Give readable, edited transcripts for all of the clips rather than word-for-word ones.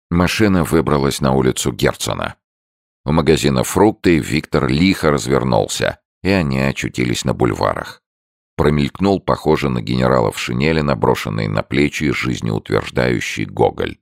Машина выбралась на улицу Герцена. У магазина «Фрукты» Виктор лихо развернулся, и они очутились на бульварах. Промелькнул, похоже на генерала в шинели, наброшенный на плечи жизнеутверждающий Гоголь.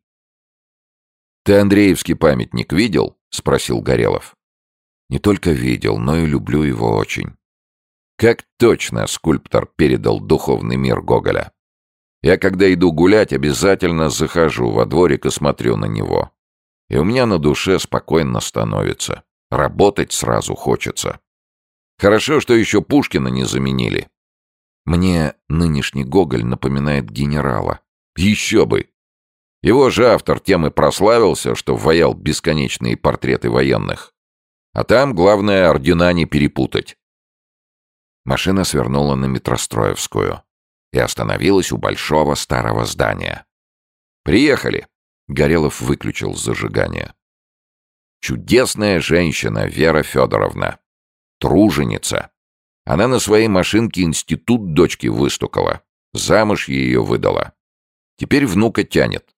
«Ты Андреевский памятник видел?» — спросил Горелов. «Не только видел, но и люблю его очень». Как точно скульптор передал духовный мир Гоголя. Я, когда иду гулять, обязательно захожу во дворик и смотрю на него. И у меня на душе спокойно становится. Работать сразу хочется. Хорошо, что еще Пушкина не заменили. Мне нынешний Гоголь напоминает генерала. Еще бы! Его же автор тем и прославился, что ваял бесконечные портреты военных. А там главное ордена не перепутать. Машина свернула на Метростроевскую и остановилась у большого старого здания. «Приехали!» — Горелов выключил зажигание. «Чудесная женщина Вера Федоровна. Труженица. Она на своей машинке институт дочки выстукала. Замуж ее выдала. Теперь внука тянет».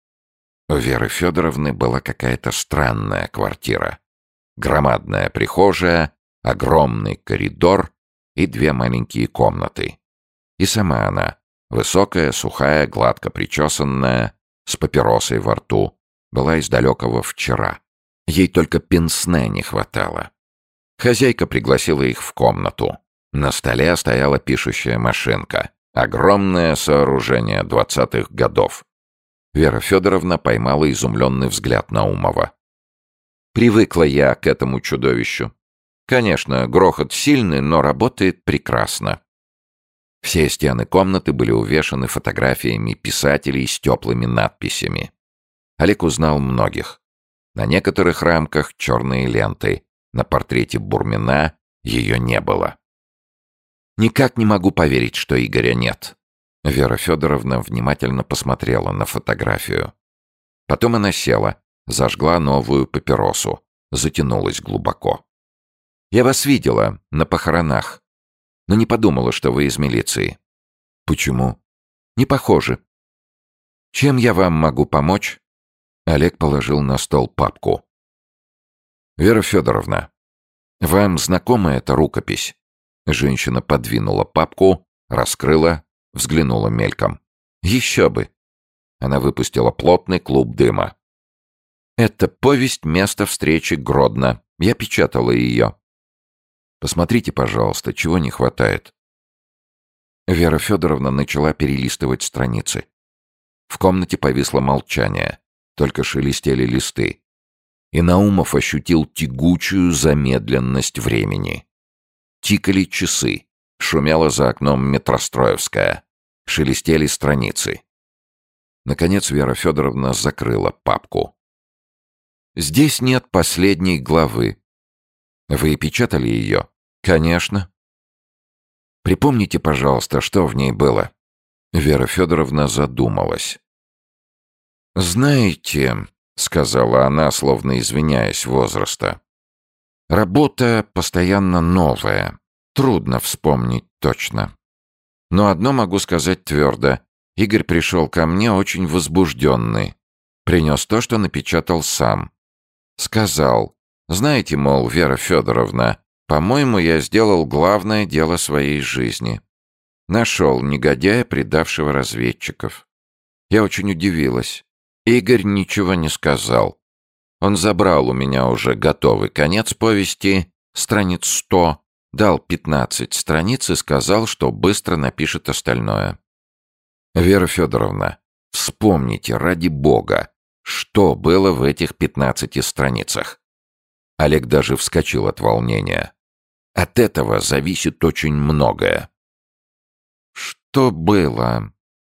У Веры Федоровны была какая-то странная квартира. Громадная прихожая, огромный коридор и 2 маленькие комнаты. И сама она, высокая, сухая, гладко причесанная, с папиросой во рту, была из далекого вчера. Ей только пенсне не хватало. Хозяйка пригласила их в комнату. На столе стояла пишущая машинка. Огромное сооружение 20-х годов. Вера Федоровна поймала изумленный взгляд Наумова. «Привыкла я к этому чудовищу. Конечно, грохот сильный, но работает прекрасно». Все стены комнаты были увешаны фотографиями писателей с теплыми надписями. Олег узнал многих. На некоторых рамках черные ленты. На портрете Бурмина ее не было. «Никак не могу поверить, что Игоря нет». Вера Федоровна внимательно посмотрела на фотографию. Потом она села, зажгла новую папиросу, затянулась глубоко. «Я вас видела на похоронах, но не подумала, что вы из милиции». «Почему?» «Не похожи». «Чем я вам могу помочь?» Олег положил на стол папку. «Вера Федоровна, вам знакома эта рукопись?» Женщина подвинула папку, раскрыла, взглянула мельком. «Еще бы!» Она выпустила плотный клуб дыма. «Это повесть «Место встречи Гродно». Я печатала ее». «Посмотрите, пожалуйста, чего не хватает». Вера Федоровна начала перелистывать страницы. В комнате повисло молчание, только шелестели листы. И Наумов ощутил тягучую замедленность времени. Тикали часы, шумела за окном Метростроевская, шелестели страницы. Наконец Вера Федоровна закрыла папку. «Здесь нет последней главы». «Вы печатали ее?» «Конечно». «Припомните, пожалуйста, что в ней было?» Вера Федоровна задумалась. «Знаете», — сказала она, словно извиняясь возраста, «работа постоянно новая, трудно вспомнить точно. Но одно могу сказать твердо. Игорь пришел ко мне очень возбужденный. Принес то, что напечатал сам. Сказал, знаете, мол, Вера Федоровна, по-моему, я сделал главное дело своей жизни. Нашел негодяя, предавшего разведчиков. Я очень удивилась. Игорь ничего не сказал. Он забрал у меня уже готовый конец повести, страниц 100, дал 15 страниц и сказал, что быстро напишет остальное. Вера Федоровна, вспомните, ради бога, что было в этих 15 страницах. Олег даже вскочил от волнения. От этого зависит очень многое. Что было?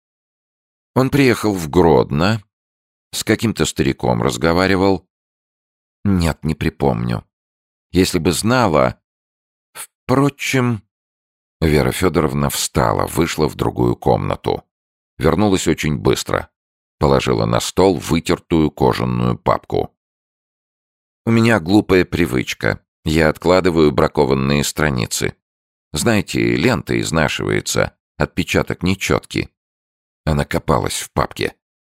Он приехал в Гродно, с каким-то стариком разговаривал. Нет, не припомню. Если бы знала... Впрочем... Вера Федоровна встала, вышла в другую комнату. Вернулась очень быстро. Положила на стол вытертую кожаную папку. «У меня глупая привычка. Я откладываю бракованные страницы. Знаете, лента изнашивается, отпечаток нечеткий». Она копалась в папке.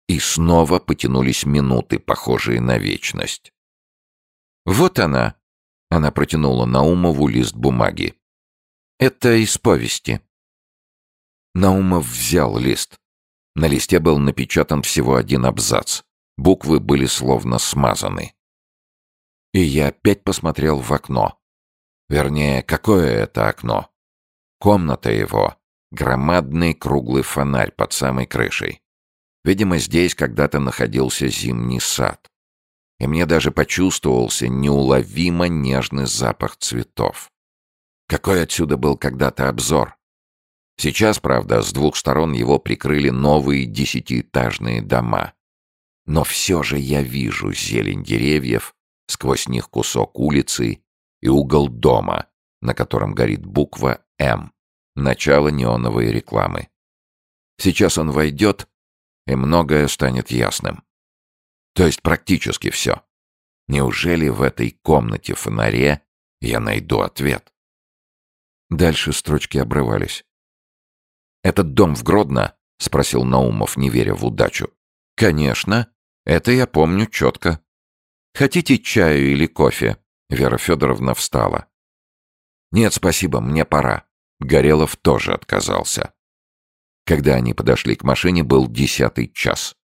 И снова потянулись минуты, похожие на вечность. «Вот она!» — она протянула Наумову лист бумаги. «Это из повести». Наумов взял лист. На листе был напечатан всего один абзац. Буквы были словно смазаны. И я опять посмотрел в окно. Вернее, какое это окно? Комната его. Громадный круглый фонарь под самой крышей. Видимо, здесь когда-то находился зимний сад. И мне даже почувствовался неуловимо нежный запах цветов. Какой отсюда был когда-то обзор? Сейчас, правда, с двух сторон его прикрыли новые 10-этажные дома. Но все же я вижу зелень деревьев, сквозь них кусок улицы и угол дома, на котором горит буква «М», начало неоновой рекламы. Сейчас он войдет, и многое станет ясным. То есть практически все. Неужели в этой комнате-фонаре я найду ответ? Дальше строчки обрывались. «Этот дом в Гродно?» — спросил Наумов, не веря в удачу. «Конечно. Это я помню четко. Хотите чаю или кофе?» Вера Федоровна встала. «Нет, спасибо, мне пора». Горелов тоже отказался. Когда они подошли к машине, был 10-й час.